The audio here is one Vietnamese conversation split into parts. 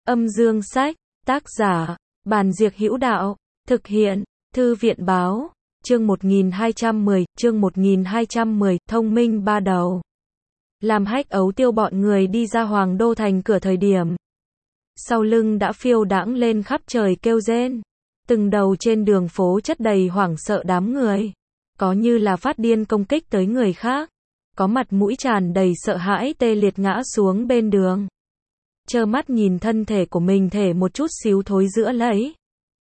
Âm dương sách, tác giả, Bàn Diệc Hữu Đạo, thực hiện, Thư viện báo, chương 1210, thông minh ba đầu. Làm Hách Ấu Tiêu bọn người đi ra Hoàng Đô thành cửa thời điểm. Sau lưng đã phiêu đãng lên khắp trời kêu rên. Từng đầu trên đường phố chất đầy hoảng sợ đám người. Có như là phát điên công kích tới người khác. Có mặt mũi tràn đầy sợ hãi tê liệt ngã xuống bên đường. Trơ mắt nhìn thân thể của mình thể một chút xíu thối rữa lấy.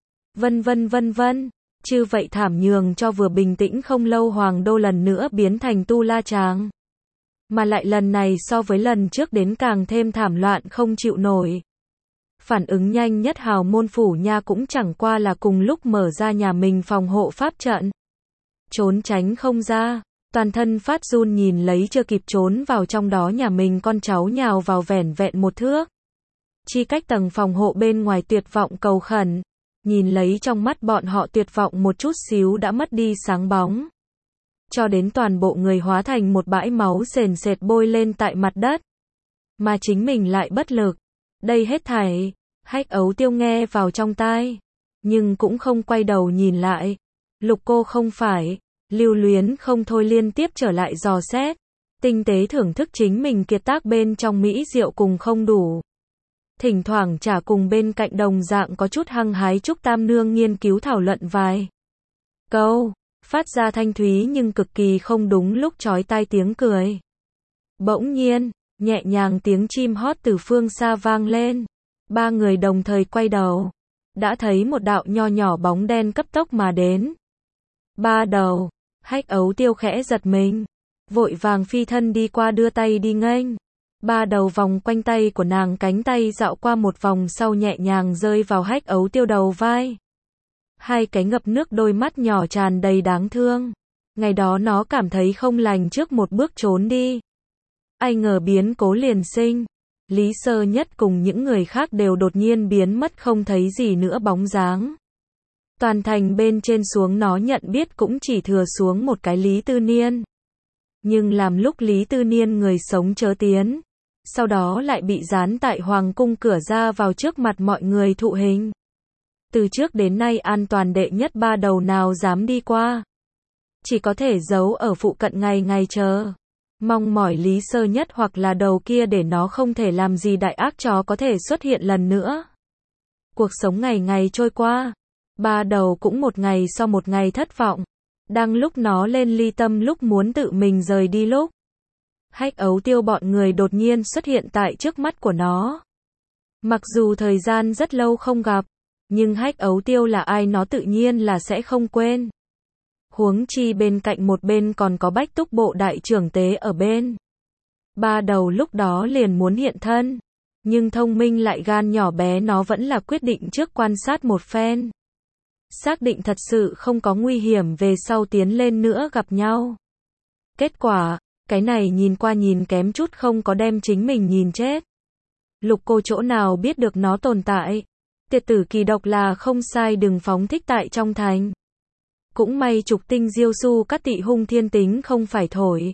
Vân vân. Chứ vậy thảm nhường cho vừa bình tĩnh không lâu Hoàng Đô lần nữa biến thành tu la tràng. Mà lại lần này so với lần trước đến càng thêm thảm loạn không chịu nổi. Phản ứng nhanh nhất Hào Môn Phủ Nha cũng chẳng qua là cùng lúc mở ra nhà mình phòng hộ pháp trận. Trốn tránh không ra, toàn thân phát run nhìn lấy chưa kịp trốn vào trong đó nhà mình con cháu nhào vào vẻn vẹn một thước. Chi cách tầng phòng hộ bên ngoài tuyệt vọng cầu khẩn, nhìn lấy trong mắt bọn họ tuyệt vọng một chút xíu đã mất đi sáng bóng. Cho đến toàn bộ người hóa thành một bãi máu sền sệt bôi lên tại mặt đất. Mà chính mình lại bất lực. Đây hết thảy, Hách Ấu Tiêu nghe vào trong tai. Nhưng cũng không quay đầu nhìn lại. Lục Cô không phải, lưu luyến không thôi liên tiếp trở lại dò xét. Tinh tế thưởng thức chính mình kiệt tác bên trong mỹ diệu cùng không đủ. Thỉnh thoảng chả cùng bên cạnh đồng dạng có chút hăng hái Trúc Tam Nương nghiên cứu thảo luận vài câu, phát ra thanh thúy nhưng cực kỳ không đúng lúc chói tai tiếng cười. Bỗng nhiên, nhẹ nhàng tiếng chim hót từ phương xa vang lên. Ba người đồng thời quay đầu, đã thấy một đạo nho nhỏ bóng đen cấp tốc mà đến. Ba đầu, Hách Ấu Tiêu khẽ giật mình, vội vàng phi thân đi qua đưa tay đi nghênh. Ba đầu vòng quanh tay của nàng, cánh tay dạo qua một vòng sau nhẹ nhàng rơi vào Hách Ấu Tiêu đầu vai. Hai cái ngập nước đôi mắt nhỏ tràn đầy đáng thương. Ngày đó nó cảm thấy không lành trước một bước trốn đi. Ai ngờ biến cố liền sinh. Lý Sơ Nhất cùng những người khác đều đột nhiên biến mất không thấy gì nữa bóng dáng. Toàn thành bên trên xuống nó nhận biết cũng chỉ thừa xuống một cái Lý Tư Niên. Nhưng làm lúc Lý Tư Niên người sống chớ tiến. Sau đó lại bị dán tại Hoàng cung cửa ra vào trước mặt mọi người thụ hình. Từ trước đến nay an toàn đệ nhất ba đầu nào dám đi qua. Chỉ có thể giấu ở phụ cận ngày chờ. Mong mỏi Lý Sơ Nhất hoặc là đầu kia để nó không thể làm gì đại ác chó có thể xuất hiện lần nữa. Cuộc sống ngày trôi qua. Ba đầu cũng một ngày so một ngày thất vọng. Đang lúc nó lên ly tâm lúc muốn tự mình rời đi lúc. Hách Ấu Tiêu bọn người đột nhiên xuất hiện tại trước mắt của nó. Mặc dù thời gian rất lâu không gặp, nhưng Hách Ấu Tiêu là ai nó tự nhiên là sẽ không quên. Huống chi bên cạnh một bên còn có Bách Túc Bộ đại trưởng tế ở bên. Ba đầu lúc đó liền muốn hiện thân, nhưng thông minh lại gan nhỏ bé nó vẫn là quyết định trước quan sát một phen. Xác định thật sự không có nguy hiểm về sau tiến lên nữa gặp nhau. Kết quả, cái này nhìn qua nhìn kém chút không có đem chính mình nhìn chết. Lục Cô chỗ nào biết được nó tồn tại. Tiệt tử kỳ độc là không sai, đừng phóng thích tại trong thành. Cũng may Trục Tinh Diêu Su Cát Tị Hung thiên tính không phải thổi.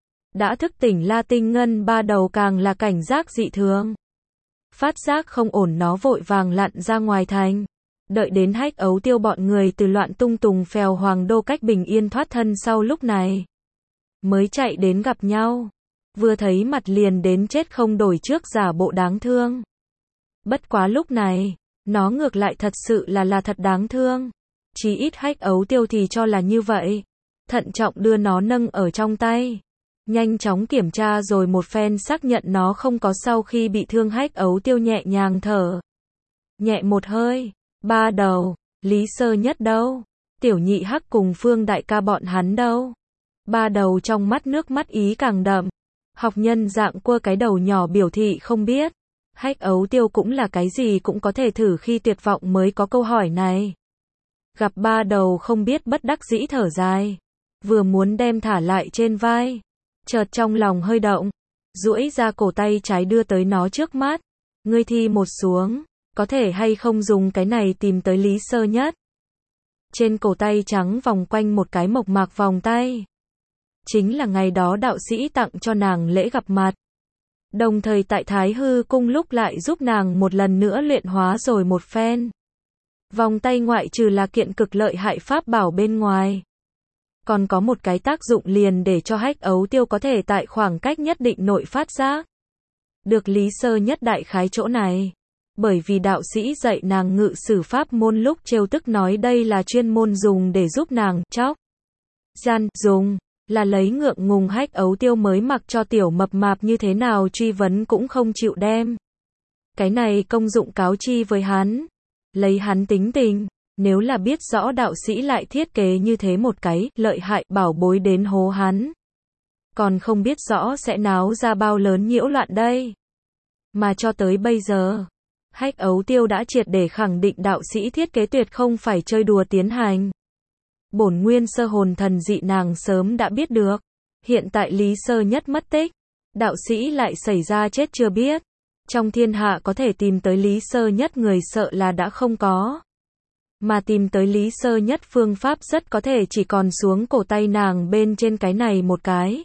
Đã thức tỉnh La Tinh Ngân ba đầu càng là cảnh giác dị thường. Phát giác không ổn nó vội vàng lặn ra ngoài thành. Đợi đến Hách Ấu Tiêu bọn người từ loạn tung tùng phèo Hoàng Đô cách bình yên thoát thân sau lúc này. Mới chạy đến gặp nhau. Vừa thấy mặt liền đến chết không đổi trước giả bộ đáng thương. Bất quá lúc này, nó ngược lại thật sự là thật đáng thương. Chí ít Hách Ấu Tiêu thì cho là như vậy. Thận trọng đưa nó nâng ở trong tay. Nhanh chóng kiểm tra rồi một phen xác nhận nó không có sau khi bị thương Hách Ấu Tiêu nhẹ nhàng thở. Nhẹ một hơi. Ba đầu, Lý Sơ Nhất đâu? Tiểu Nhị Hắc cùng Phương đại ca bọn hắn đâu? Ba đầu trong mắt nước mắt ý càng đậm. Học nhân dạng quơ cái đầu nhỏ biểu thị không biết. Hách Ấu Tiêu cũng là cái gì cũng có thể thử khi tuyệt vọng mới có câu hỏi này. Gặp ba đầu không biết bất đắc dĩ thở dài. Vừa muốn đem thả lại trên vai. Chợt trong lòng hơi động. Duỗi ra cổ tay trái đưa tới nó trước mắt. Ngươi thi một xuống. Có thể hay không dùng cái này tìm tới Lý Sơ Nhất. Trên cổ tay trắng vòng quanh một cái mộc mạc vòng tay. Chính là ngày đó đạo sĩ tặng cho nàng lễ gặp mặt. Đồng thời tại Thái Hư cung lúc lại giúp nàng một lần nữa luyện hóa rồi một phen. Vòng tay ngoại trừ là kiện cực lợi hại pháp bảo bên ngoài, còn có một cái tác dụng liền để cho Hách Ấu Tiêu có thể tại khoảng cách nhất định nội phát giác được Lý Sơ Nhất đại khái chỗ này. Bởi vì đạo sĩ dạy nàng ngự sử pháp môn lúc trêu tức nói đây là chuyên môn dùng để giúp nàng chóc gian dùng, là lấy ngượng ngùng Hách Ấu Tiêu mới mặc cho tiểu mập mạp như thế nào truy vấn cũng không chịu đem cái này công dụng cáo chi với hắn. Lấy hắn tính tình, nếu là biết rõ đạo sĩ lại thiết kế như thế một cái lợi hại bảo bối đến hố hắn, còn không biết rõ sẽ náo ra bao lớn nhiễu loạn đây. Mà cho tới bây giờ, Hách Ấu Tiêu đã triệt để khẳng định đạo sĩ thiết kế tuyệt không phải chơi đùa tiến hành. Bổn nguyên sơ hồn thần dị nàng sớm đã biết được. Hiện tại Lý Sơ Nhất mất tích, đạo sĩ lại xảy ra chết chưa biết. Trong thiên hạ có thể tìm tới Lý Sơ Nhất người sợ là đã không có. Mà tìm tới Lý Sơ Nhất phương pháp rất có thể chỉ còn xuống cổ tay nàng bên trên cái này một cái.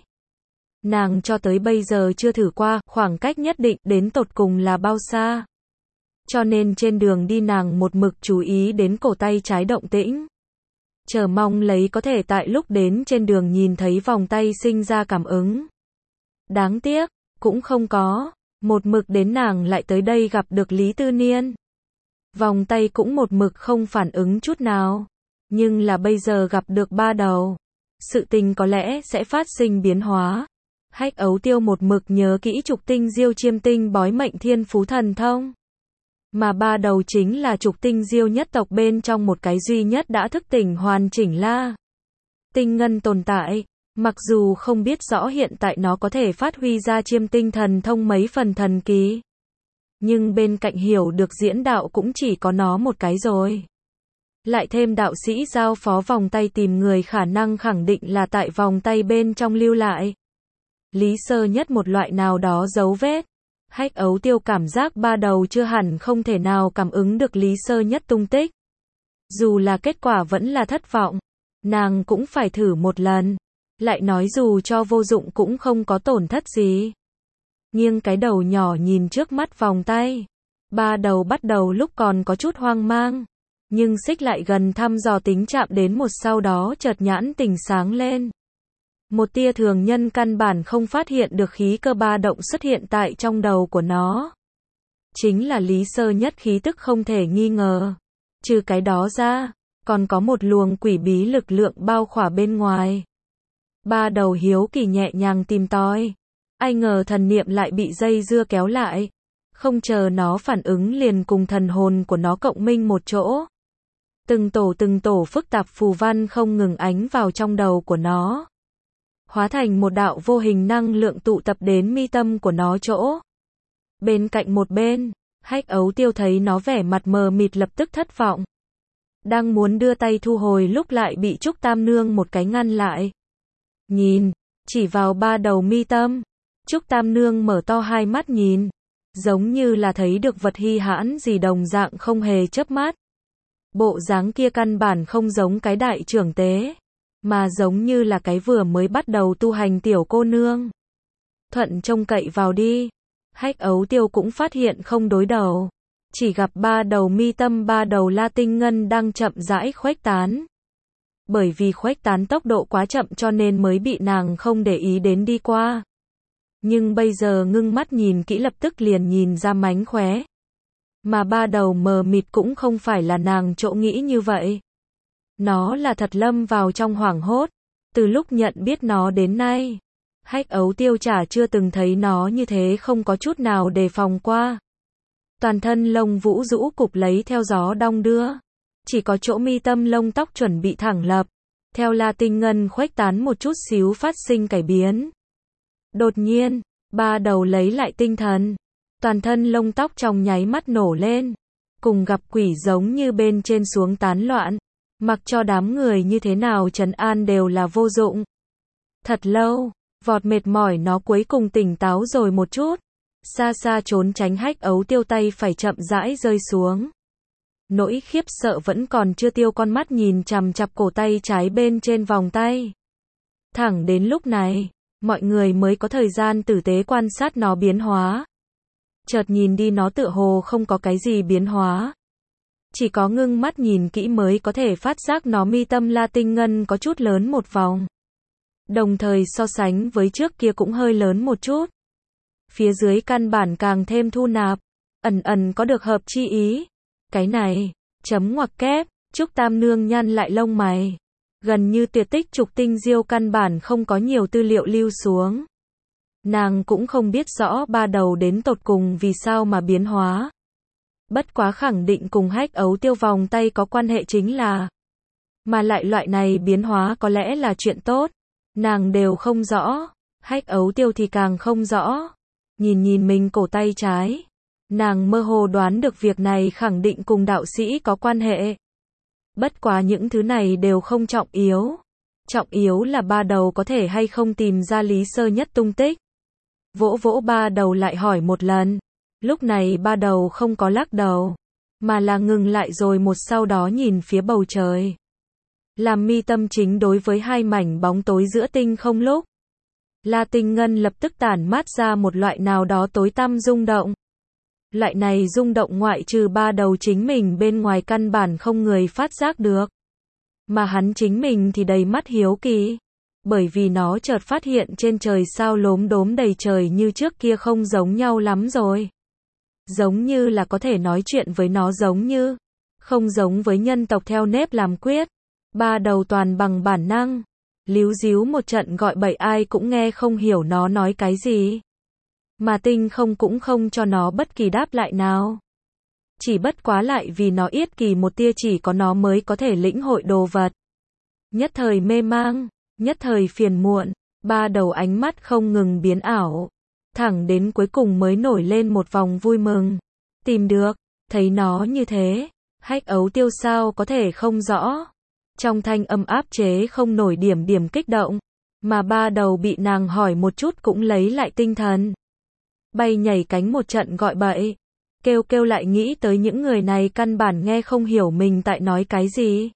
Nàng cho tới bây giờ chưa thử qua, khoảng cách nhất định đến tột cùng là bao xa. Cho nên trên đường đi nàng một mực chú ý đến cổ tay trái động tĩnh. Chờ mong lấy có thể tại lúc đến trên đường nhìn thấy vòng tay sinh ra cảm ứng. Đáng tiếc, cũng không có. Một mực đến nàng lại tới đây gặp được Lý Tư Niên. Vòng tay cũng một mực không phản ứng chút nào. Nhưng là bây giờ gặp được ba đầu. Sự tình có lẽ sẽ phát sinh biến hóa. Hách Ấu Tiêu một mực nhớ kỹ Trục Tinh Diêu Chiêm Tinh bói mệnh thiên phú thần thông. Mà ba đầu chính là Trục Tinh Diêu nhất tộc bên trong một cái duy nhất đã thức tỉnh hoàn chỉnh La Tinh Ngân tồn tại. Mặc dù không biết rõ hiện tại nó có thể phát huy ra chiêm tinh thần thông mấy phần thần kỳ. Nhưng bên cạnh hiểu được diễn đạo cũng chỉ có nó một cái rồi. Lại thêm đạo sĩ giao phó vòng tay tìm người khả năng khẳng định là tại vòng tay bên trong lưu lại. Lý Sơ Nhất một loại nào đó dấu vết. Hách Ấu Tiêu cảm giác ba đầu chưa hẳn không thể nào cảm ứng được Lý Sơ Nhất tung tích. Dù là kết quả vẫn là thất vọng, nàng cũng phải thử một lần. Lại nói dù cho vô dụng cũng không có tổn thất gì. Nghiêng cái đầu nhỏ nhìn trước mắt vòng tay. Ba đầu bắt đầu lúc còn có chút hoang mang. Nhưng xích lại gần thăm dò tính chạm đến một sau đó chợt nhãn tỉnh sáng lên. Một tia thường nhân căn bản không phát hiện được khí cơ ba động xuất hiện tại trong đầu của nó. Chính là Lý Sơ Nhất khí tức không thể nghi ngờ. Trừ cái đó ra, còn có một luồng quỷ bí lực lượng bao khỏa bên ngoài. Ba đầu hiếu kỳ nhẹ nhàng tìm tòi. Ai ngờ thần niệm lại bị dây dưa kéo lại. Không chờ nó phản ứng liền cùng thần hồn của nó cộng minh một chỗ. Từng tổ phức tạp phù văn không ngừng ánh vào trong đầu của nó. Hóa thành một đạo vô hình năng lượng tụ tập đến mi tâm của nó chỗ. Bên cạnh một bên, Hách Ấu Tiêu thấy nó vẻ mặt mờ mịt lập tức thất vọng. Đang muốn đưa tay thu hồi lúc lại bị Trúc Tam Nương một cái ngăn lại. Nhìn, chỉ vào ba đầu mi tâm. Trúc Tam Nương mở to hai mắt nhìn. Giống như là thấy được vật hi hãn gì đồng dạng không hề chớp mắt. Bộ dáng kia căn bản không giống cái đại trưởng tế. Mà giống như là cái vừa mới bắt đầu tu hành tiểu cô nương. Thuận trông cậy vào đi. Hách Ấu Tiêu cũng phát hiện không đối đầu. Chỉ gặp ba đầu mi tâm ba đầu La Tinh Ngân đang chậm rãi khuếch tán. Bởi vì khuếch tán tốc độ quá chậm cho nên mới bị nàng không để ý đến đi qua. Nhưng bây giờ ngưng mắt nhìn kỹ lập tức liền nhìn ra mánh khóe. Mà ba đầu mờ mịt cũng không phải là nàng chỗ nghĩ như vậy. Nó là thật lâm vào trong hoảng hốt. Từ lúc nhận biết nó đến nay, Hách Ấu Tiêu chả chưa từng thấy nó như thế không có chút nào đề phòng qua. Toàn thân lông vũ rũ cục lấy theo gió đong đưa. Chỉ có chỗ mi tâm lông tóc chuẩn bị thẳng lập. Theo La Tinh Ngân khuếch tán một chút xíu phát sinh cải biến. Đột nhiên, ba đầu lấy lại tinh thần. Toàn thân lông tóc trong nháy mắt nổ lên. Cùng gặp quỷ giống như bên trên xuống tán loạn. Mặc cho đám người như thế nào trấn an đều là vô dụng. Thật lâu, vọt mệt mỏi nó cuối cùng tỉnh táo rồi một chút. Xa xa trốn tránh Hách Ấu Tiêu tay phải chậm rãi rơi xuống. Nỗi khiếp sợ vẫn còn chưa tiêu con mắt nhìn chằm chằm cổ tay trái bên trên vòng tay. Thẳng đến lúc này, mọi người mới có thời gian tử tế quan sát nó biến hóa. Chợt nhìn đi nó tựa hồ không có cái gì biến hóa. Chỉ có ngưng mắt nhìn kỹ mới có thể phát giác nó mi tâm La Tinh Ngân có chút lớn một vòng. Đồng thời so sánh với trước kia cũng hơi lớn một chút. Phía dưới căn bản càng thêm thu nạp, ẩn ẩn có được hợp chi ý. Cái này, chấm ngoặc kép, Trúc Tam Nương nhăn lại lông mày. Gần như tuyệt tích Trục Tinh Diêu căn bản không có nhiều tư liệu lưu xuống. Nàng cũng không biết rõ ba đầu đến tột cùng vì sao mà biến hóa. Bất quá khẳng định cùng Hách Ấu Tiêu vòng tay có quan hệ chính là. Mà lại loại này biến hóa có lẽ là chuyện tốt. Nàng đều không rõ. Hách Ấu Tiêu thì càng không rõ. Nhìn mình cổ tay trái. Nàng mơ hồ đoán được việc này khẳng định cùng đạo sĩ có quan hệ. Bất quá những thứ này đều không trọng yếu. Trọng yếu là ba đầu có thể hay không tìm ra Lý Sơ Nhất tung tích. Vỗ vỗ ba đầu lại hỏi một lần. Lúc này ba đầu không có lắc đầu, mà là ngừng lại rồi một sau đó nhìn phía bầu trời. Làm mi tâm chính đối với hai mảnh bóng tối giữa tinh không lúc. La Tinh Ngân lập tức tản mát ra một loại nào đó tối tăm rung động. Loại này rung động ngoại trừ ba đầu chính mình bên ngoài căn bản không người phát giác được. Mà hắn chính mình thì đầy mắt hiếu kỳ. Bởi vì nó chợt phát hiện trên trời sao lốm đốm đầy trời như trước kia không giống nhau lắm rồi. Giống như là có thể nói chuyện với nó giống như. Không giống với nhân tộc theo nếp làm quyết. Ba đầu toàn bằng bản năng. Líu díu một trận gọi bậy ai cũng nghe không hiểu nó nói cái gì. Mà tinh không cũng không cho nó bất kỳ đáp lại nào. Chỉ bất quá lại vì nó yết kỳ một tia chỉ có nó mới có thể lĩnh hội đồ vật. Nhất thời mê mang, nhất thời phiền muộn, ba đầu ánh mắt không ngừng biến ảo. Thẳng đến cuối cùng mới nổi lên một vòng vui mừng. Tìm được, thấy nó như thế, Hách Ấu Tiêu sao có thể không rõ. Trong thanh âm áp chế không nổi điểm kích động. Mà ba đầu bị nàng hỏi một chút cũng lấy lại tinh thần. Bay nhảy cánh một trận gọi bậy. Kêu lại nghĩ tới những người này căn bản nghe không hiểu mình tại nói cái gì.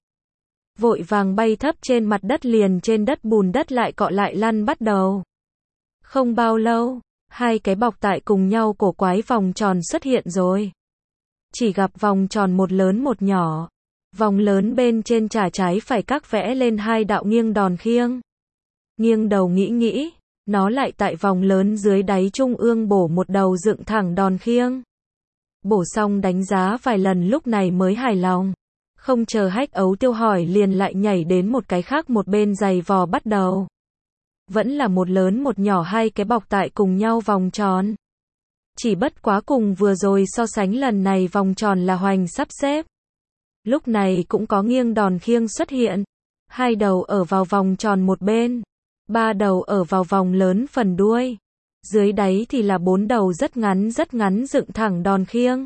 Vội vàng bay thấp trên mặt đất liền trên đất bùn đất lại cọ lại lăn bắt đầu. Không bao lâu, hai cái bọc tại cùng nhau cổ quái vòng tròn xuất hiện rồi. Chỉ gặp vòng tròn một lớn một nhỏ. Vòng lớn bên trên trả trái phải các vẽ lên hai đạo nghiêng đòn khiêng. Nghiêng đầu nghĩ, nó lại tại vòng lớn dưới đáy trung ương bổ một đầu dựng thẳng đòn khiêng. Bổ xong đánh giá vài lần lúc này mới hài lòng. Không chờ Hách Ấu Tiêu hỏi liền lại nhảy đến một cái khác một bên giày vò bắt đầu. Vẫn là một lớn một nhỏ hai cái bọc tại cùng nhau vòng tròn. Chỉ bất quá cùng vừa rồi so sánh lần này vòng tròn là hoành sắp xếp. Lúc này cũng có nghiêng đòn khiêng xuất hiện. Hai đầu ở vào vòng tròn một bên. Ba đầu ở vào vòng lớn phần đuôi. Dưới đáy thì là bốn đầu rất ngắn dựng thẳng đòn khiêng.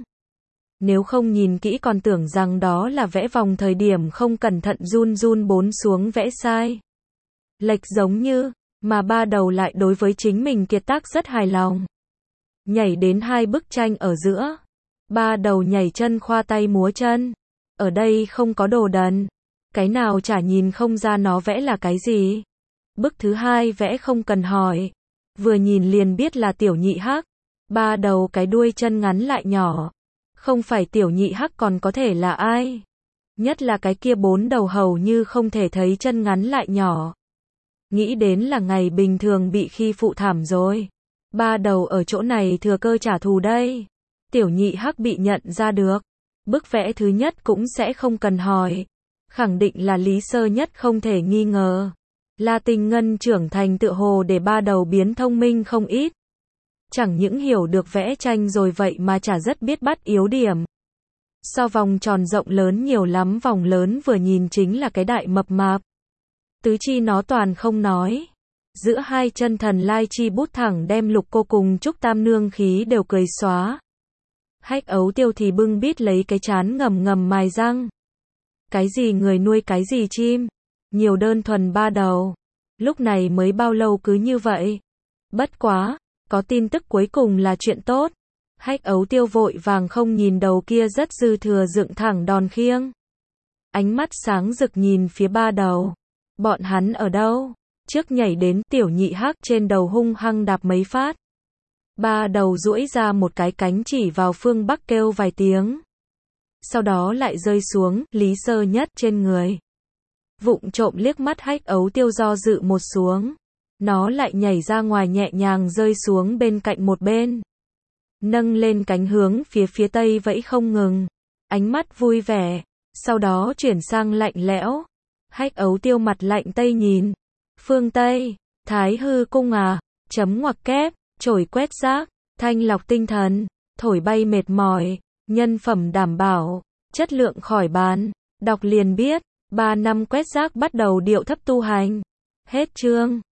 Nếu không nhìn kỹ còn tưởng rằng đó là vẽ vòng thời điểm không cẩn thận run bốn xuống vẽ sai. Lệch giống như, mà ba đầu lại đối với chính mình kiệt tác rất hài lòng. Nhảy đến hai bức tranh ở giữa. Ba đầu nhảy chân khoa tay múa chân. Ở đây không có đồ đần. Cái nào chả nhìn không ra nó vẽ là cái gì. Bức thứ hai vẽ không cần hỏi. Vừa nhìn liền biết là tiểu nhị hắc. Ba đầu cái đuôi chân ngắn lại nhỏ. Không phải tiểu nhị hắc còn có thể là ai. Nhất là cái kia bốn đầu hầu như không thể thấy chân ngắn lại nhỏ. Nghĩ đến là ngày bình thường bị khi phụ thảm rồi. Ba đầu ở chỗ này thừa cơ trả thù đây. Tiểu nhị hắc bị nhận ra được. Bức vẽ thứ nhất cũng sẽ không cần hỏi. Khẳng định là Lý Sơ Nhất không thể nghi ngờ. La Tinh Ngân trưởng thành tựa hồ để ba đầu biến thông minh không ít. Chẳng những hiểu được vẽ tranh rồi vậy mà chả rất biết bắt yếu điểm. So vòng tròn rộng lớn nhiều lắm vòng lớn vừa nhìn chính là cái đại mập mạp. Tứ chi nó toàn không nói. Giữa hai chân thần lai chi bút thẳng đem Lục Cô cùng Trúc Tam Nương khí đều cười xóa. Hách Ấu Tiêu thì bưng bít lấy cái chán ngầm mài răng. Cái gì người nuôi cái gì chim. Nhiều đơn thuần ba đầu. Lúc này mới bao lâu cứ như vậy. Bất quá, có tin tức cuối cùng là chuyện tốt. Hách Ấu Tiêu vội vàng không nhìn đầu kia rất dư thừa dựng thẳng đòn khiêng. Ánh mắt sáng rực nhìn phía ba đầu. Bọn hắn ở đâu? trước nhảy đến, tiểu nhị hắc trên đầu hung hăng đạp mấy phát. Ba đầu duỗi ra một cái cánh chỉ vào phương Bắc kêu vài tiếng. Sau đó lại rơi xuống, Lý Sơ Nhất trên người. Vụng trộm liếc mắt Hách Ấu Tiêu do dự một xuống. Nó lại nhảy ra ngoài nhẹ nhàng rơi xuống bên cạnh một bên. Nâng lên cánh hướng phía tây vẫy không ngừng. Ánh mắt vui vẻ. Sau đó chuyển sang lạnh lẽo. Hách Ấu Tiêu mặt lạnh tây nhìn. Phương Tây, Thái Hư Cung à, chấm ngoặc kép, chổi quét rác, thanh lọc tinh thần, thổi bay mệt mỏi, nhân phẩm đảm bảo, chất lượng khỏi bàn. Đọc liền biết, 3 năm quét rác bắt đầu điệu thấp tu hành. Hết chương.